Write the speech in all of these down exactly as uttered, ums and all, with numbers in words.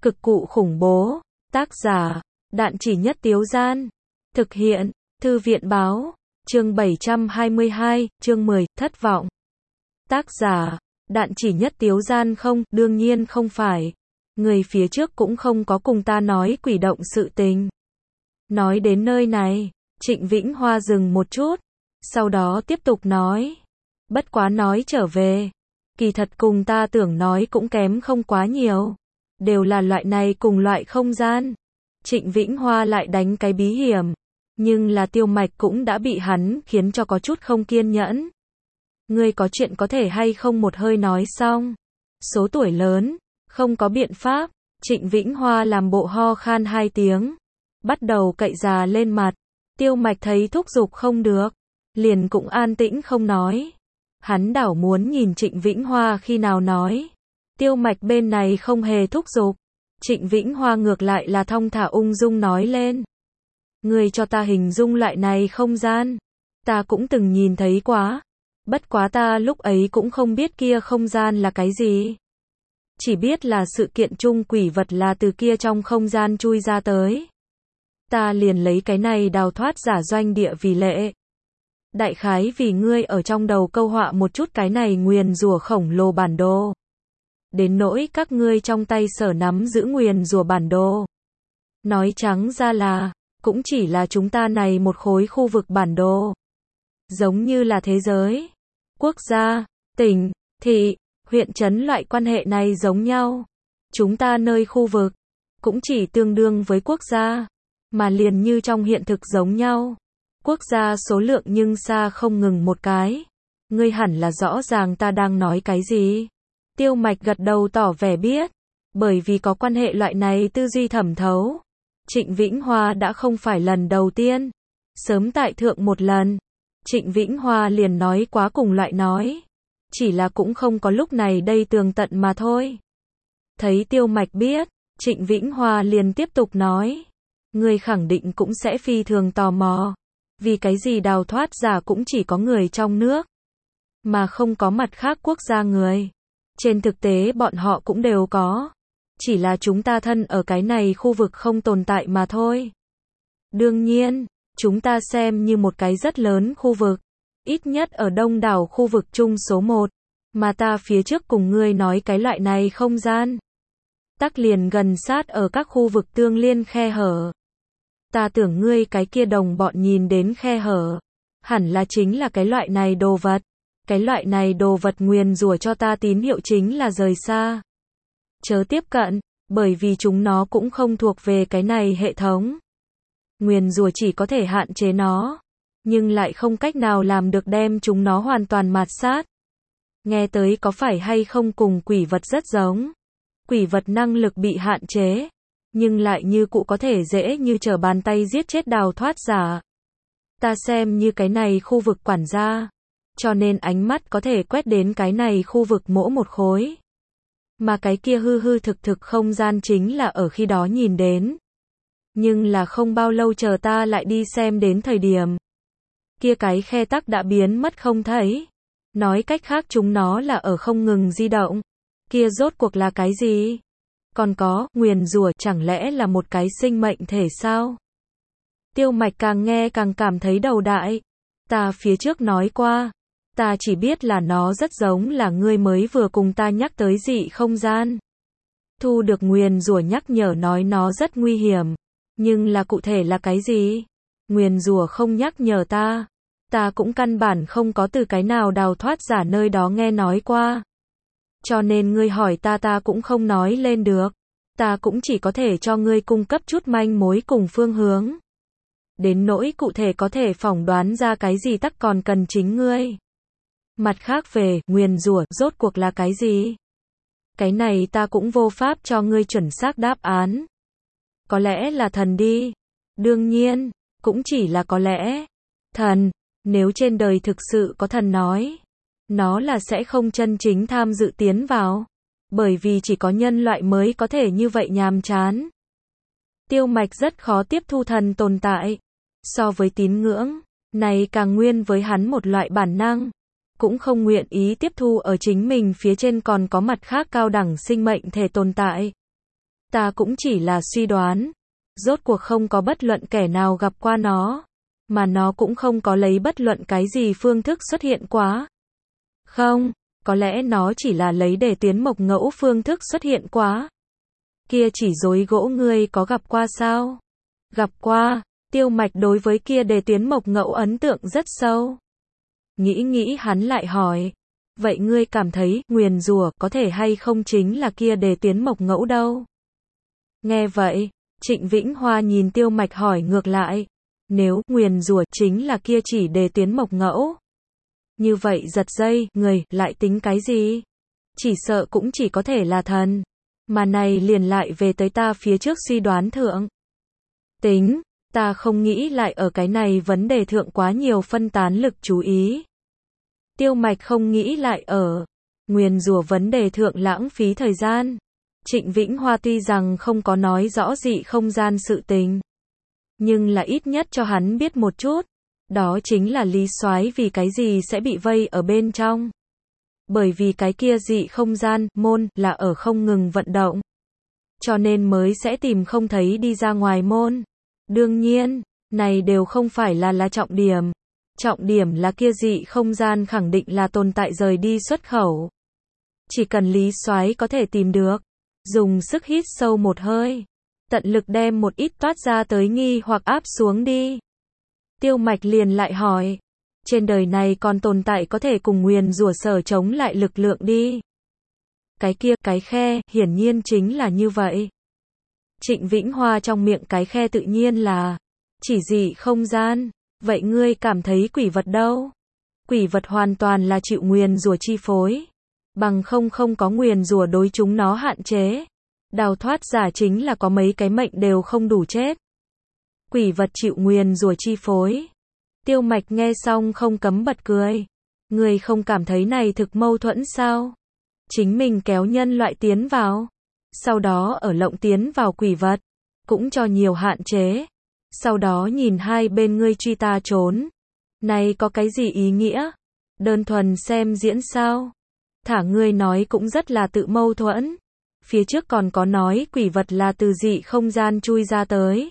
Cực cụ khủng bố. Tác giả, Đạn Chỉ Nhất Tiếu Gian. Thực hiện, Thư viện báo. Chương bảy trăm hai mươi hai, chương mười, thất vọng. Tác giả, Đạn Chỉ Nhất Tiếu Gian. Không, đương nhiên không phải. Người phía trước cũng không có cùng ta nói quỷ động sự tình. Nói đến nơi này, Trịnh Vĩnh Hoa dừng một chút, sau đó tiếp tục nói. Bất quá nói trở về, kỳ thật cùng ta tưởng nói cũng kém không quá nhiều. Đều là loại này cùng loại không gian. Trịnh Vĩnh Hoa lại đánh cái bí hiểm. Nhưng là Tiêu Mạch cũng đã bị hắn khiến cho có chút không kiên nhẫn. Ngươi có chuyện có thể hay không một hơi nói xong. Số tuổi lớn, không có biện pháp. Trịnh Vĩnh Hoa làm bộ ho khan hai tiếng, bắt đầu cậy già lên mặt. Tiêu Mạch thấy thúc giục không được, liền cũng an tĩnh không nói. Hắn đảo muốn nhìn Trịnh Vĩnh Hoa khi nào nói. Tiêu Mạch bên này không hề thúc giục. Trịnh Vĩnh Hoa ngược lại là thong thả ung dung nói lên. Ngươi cho ta hình dung loại này không gian. Ta cũng từng nhìn thấy quá. Bất quá ta lúc ấy cũng không biết kia không gian là cái gì. Chỉ biết là sự kiện chung quỷ vật là từ kia trong không gian chui ra tới. Ta liền lấy cái này đào thoát giả doanh địa vì lệ. Đại khái vì ngươi ở trong đầu câu họa một chút cái này nguyền rủa khổng lồ bản đồ. Đến nỗi các ngươi trong tay sở nắm giữ nguyền rủa bản đồ. Nói trắng ra là, cũng chỉ là chúng ta này một khối khu vực bản đồ. Giống như là thế giới, quốc gia, tỉnh, thị, huyện trấn loại quan hệ này giống nhau. Chúng ta nơi khu vực, cũng chỉ tương đương với quốc gia, mà liền như trong hiện thực giống nhau. Quốc gia số lượng nhưng xa không ngừng một cái. Ngươi hẳn là rõ ràng ta đang nói cái gì. Tiêu Mạch gật đầu tỏ vẻ biết, bởi vì có quan hệ loại này tư duy thẩm thấu. Trịnh Vĩnh Hoa đã không phải lần đầu tiên, sớm tại thượng một lần, Trịnh Vĩnh Hoa liền nói quá cùng loại nói, chỉ là cũng không có lúc này đây tường tận mà thôi. Thấy Tiêu Mạch biết, Trịnh Vĩnh Hoa liền tiếp tục nói, ngươi khẳng định cũng sẽ phi thường tò mò, vì cái gì đào thoát giả cũng chỉ có người trong nước, mà không có mặt khác quốc gia người. Trên thực tế bọn họ cũng đều có. Chỉ là chúng ta thân ở cái này khu vực không tồn tại mà thôi. Đương nhiên, chúng ta xem như một cái rất lớn khu vực. Ít nhất ở đông đảo khu vực chung số một. Mà ta phía trước cùng ngươi nói cái loại này không gian. Tắc liền gần sát ở các khu vực tương liên khe hở. Ta tưởng ngươi cái kia đồng bọn nhìn đến khe hở. Hẳn là chính là cái loại này đồ vật. Cái loại này đồ vật nguyền rủa cho ta tín hiệu chính là rời xa. Chớ tiếp cận, bởi vì chúng nó cũng không thuộc về cái này hệ thống. Nguyền rủa chỉ có thể hạn chế nó, nhưng lại không cách nào làm được đem chúng nó hoàn toàn mạt sát. Nghe tới có phải hay không cùng quỷ vật rất giống. Quỷ vật năng lực bị hạn chế, nhưng lại như cụ có thể dễ như trở bàn tay giết chết đào thoát giả. Ta xem như cái này khu vực quản gia. Cho nên ánh mắt có thể quét đến cái này khu vực mỗi một khối. Mà cái kia hư hư thực thực không gian chính là ở khi đó nhìn đến. Nhưng là không bao lâu chờ ta lại đi xem đến thời điểm. Kia cái khe tắc đã biến mất không thấy. Nói cách khác chúng nó là ở không ngừng di động. Kia rốt cuộc là cái gì? Còn có, nguyền rủa chẳng lẽ là một cái sinh mệnh thể sao? Tiêu Mạch càng nghe càng cảm thấy đầu đại. Ta phía trước nói qua. Ta chỉ biết là nó rất giống là ngươi mới vừa cùng ta nhắc tới dị không gian. Thu được nguyền rủa nhắc nhở nói nó rất nguy hiểm. Nhưng là cụ thể là cái gì? Nguyền rủa không nhắc nhở ta. Ta cũng căn bản không có từ cái nào đào thoát giả nơi đó nghe nói qua. Cho nên ngươi hỏi ta ta cũng không nói lên được. Ta cũng chỉ có thể cho ngươi cung cấp chút manh mối cùng phương hướng. Đến nỗi cụ thể có thể phỏng đoán ra cái gì tắc còn cần chính ngươi. Mặt khác về, nguyền rủa rốt cuộc là cái gì? Cái này ta cũng vô pháp cho ngươi chuẩn xác đáp án. Có lẽ là thần đi. Đương nhiên, cũng chỉ là có lẽ. Thần, nếu trên đời thực sự có thần nói, nó là sẽ không chân chính tham dự tiến vào. Bởi vì chỉ có nhân loại mới có thể như vậy nhàm chán. Tiêu Mạch rất khó tiếp thu thần tồn tại. So với tín ngưỡng, này càng nguyên với hắn một loại bản năng. Cũng không nguyện ý tiếp thu ở chính mình phía trên còn có mặt khác cao đẳng sinh mệnh thể tồn tại. Ta cũng chỉ là suy đoán. Rốt cuộc không có bất luận kẻ nào gặp qua nó. Mà nó cũng không có lấy bất luận cái gì phương thức xuất hiện quá. Không, có lẽ nó chỉ là lấy để tiến mộc ngẫu phương thức xuất hiện quá. Kia chỉ rối gỗ ngươi có gặp qua sao? Gặp qua, Tiêu Mạch đối với kia đề tiến mộc ngẫu ấn tượng rất sâu. Nghĩ nghĩ hắn lại hỏi. Vậy ngươi cảm thấy, nguyền rủa có thể hay không chính là kia đề tiến mộc ngẫu đâu? Nghe vậy, Trịnh Vĩnh Hoa nhìn Tiêu Mạch hỏi ngược lại. Nếu, nguyền rủa chính là kia chỉ đề tiến mộc ngẫu. Như vậy giật dây, người, lại tính cái gì? Chỉ sợ cũng chỉ có thể là thần. Mà này liền lại về tới ta phía trước suy đoán thượng. Tính, ta không nghĩ lại ở cái này vấn đề thượng quá nhiều phân tán lực chú ý. Tiêu Mạch không nghĩ lại ở nguyền rủa vấn đề thượng lãng phí thời gian. Trịnh Vĩnh Hoa tuy rằng không có nói rõ dị không gian sự tình, nhưng là ít nhất cho hắn biết một chút. Đó chính là Lý Soái vì cái gì sẽ bị vây ở bên trong. Bởi vì cái kia dị không gian, môn, là ở không ngừng vận động. Cho nên mới sẽ tìm không thấy đi ra ngoài môn. Đương nhiên, này đều không phải là là trọng điểm. Trọng điểm là kia dị không gian khẳng định là tồn tại rời đi xuất khẩu. Chỉ cần Lý Soái có thể tìm được. Dùng sức hít sâu một hơi. Tận lực đem một ít toát ra tới nghi hoặc áp xuống đi. Tiêu Mạch liền lại hỏi. Trên đời này còn tồn tại có thể cùng nguyền rủa sở chống lại lực lượng đi. Cái kia, cái khe, hiển nhiên chính là như vậy. Trịnh Vĩnh Hoa trong miệng cái khe tự nhiên là chỉ dị không gian. Vậy ngươi cảm thấy quỷ vật đâu? Quỷ vật hoàn toàn là chịu nguyền rủa chi phối. Bằng không không có nguyền rủa đối chúng nó hạn chế. Đào thoát giả chính là có mấy cái mệnh đều không đủ chết. Quỷ vật chịu nguyền rủa chi phối. Tiêu Mạch nghe xong không cấm bật cười. Người không cảm thấy này thực mâu thuẫn sao? Chính mình kéo nhân loại tiến vào. Sau đó ở lộng tiến vào quỷ vật. Cũng cho nhiều hạn chế. Sau đó nhìn hai bên ngươi truy ta trốn. Này có cái gì ý nghĩa? Đơn thuần xem diễn sao? Thả ngươi nói cũng rất là tự mâu thuẫn. Phía trước còn có nói quỷ vật là từ dị không gian chui ra tới.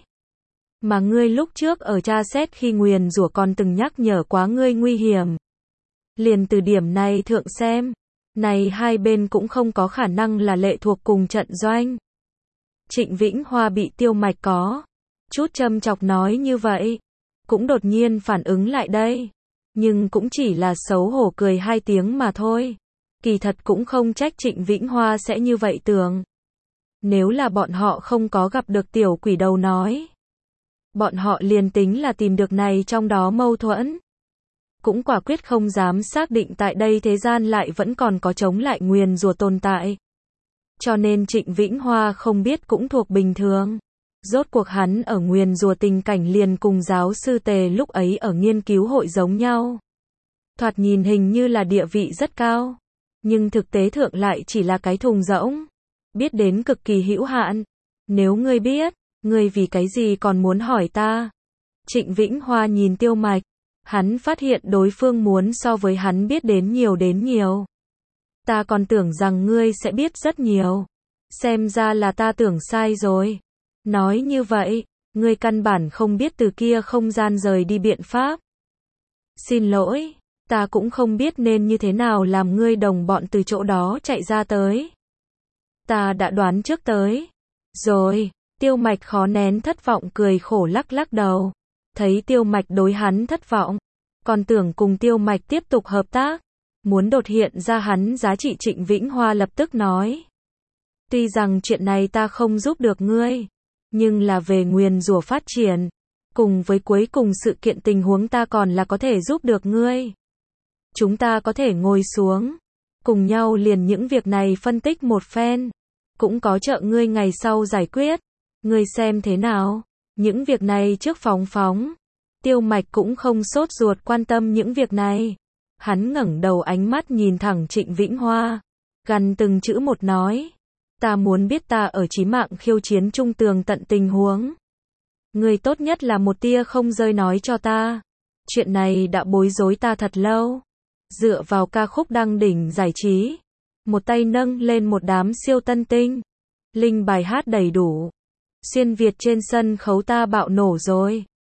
Mà ngươi lúc trước ở tra xét khi nguyền rủa còn từng nhắc nhở quá ngươi nguy hiểm. Liền từ điểm này thượng xem. Này hai bên cũng không có khả năng là lệ thuộc cùng trận doanh. Trịnh Vĩnh Hoa bị Tiêu Mạch có chút châm chọc nói như vậy. Cũng đột nhiên phản ứng lại đây. Nhưng cũng chỉ là xấu hổ cười hai tiếng mà thôi. Kỳ thật cũng không trách Trịnh Vĩnh Hoa sẽ như vậy tưởng. Nếu là bọn họ không có gặp được tiểu quỷ đầu nói. Bọn họ liền tính là tìm được này trong đó mâu thuẫn. Cũng quả quyết không dám xác định tại đây thế gian lại vẫn còn có chống lại nguyền rủa tồn tại. Cho nên Trịnh Vĩnh Hoa không biết cũng thuộc bình thường. Rốt cuộc hắn ở nguyền rủa tình cảnh liền cùng giáo sư Tề lúc ấy ở nghiên cứu hội giống nhau. Thoạt nhìn hình như là địa vị rất cao. Nhưng thực tế thượng lại chỉ là cái thùng rỗng. Biết đến cực kỳ hữu hạn. Nếu ngươi biết, ngươi vì cái gì còn muốn hỏi ta? Trịnh Vĩnh Hoa nhìn Tiêu Mạch. Hắn phát hiện đối phương muốn so với hắn biết đến nhiều đến nhiều. Ta còn tưởng rằng ngươi sẽ biết rất nhiều. Xem ra là ta tưởng sai rồi. Nói như vậy, ngươi căn bản không biết từ kia không gian rời đi biện pháp. Xin lỗi, ta cũng không biết nên như thế nào làm ngươi đồng bọn từ chỗ đó chạy ra tới. Ta đã đoán trước tới. Rồi, Tiêu Mạch khó nén thất vọng cười khổ lắc lắc đầu. Thấy Tiêu Mạch đối hắn thất vọng. Còn tưởng cùng Tiêu Mạch tiếp tục hợp tác. Muốn đột hiện ra hắn giá trị Trịnh Vĩnh Hoa lập tức nói. Tuy rằng chuyện này ta không giúp được ngươi. Nhưng là về nguyền rủa phát triển. Cùng với cuối cùng sự kiện tình huống ta còn là có thể giúp được ngươi. Chúng ta có thể ngồi xuống. Cùng nhau liền những việc này phân tích một phen. Cũng có trợ ngươi ngày sau giải quyết. Ngươi xem thế nào? Những việc này trước phóng phóng. Tiêu Mạch cũng không sốt ruột quan tâm những việc này. Hắn ngẩng đầu ánh mắt nhìn thẳng Trịnh Vĩnh Hoa. Gằn từng chữ một nói. Ta muốn biết ta ở chí mạng khiêu chiến trung tường tận tình huống. Ngươi tốt nhất là một tia không rơi nói cho ta. Chuyện này đã bối rối ta thật lâu. Dựa vào ca khúc đăng đỉnh giải trí. Một tay nâng lên một đám siêu tân tinh. Linh bài hát đầy đủ. Xuyên Việt trên sân khấu ta bạo nổ rồi.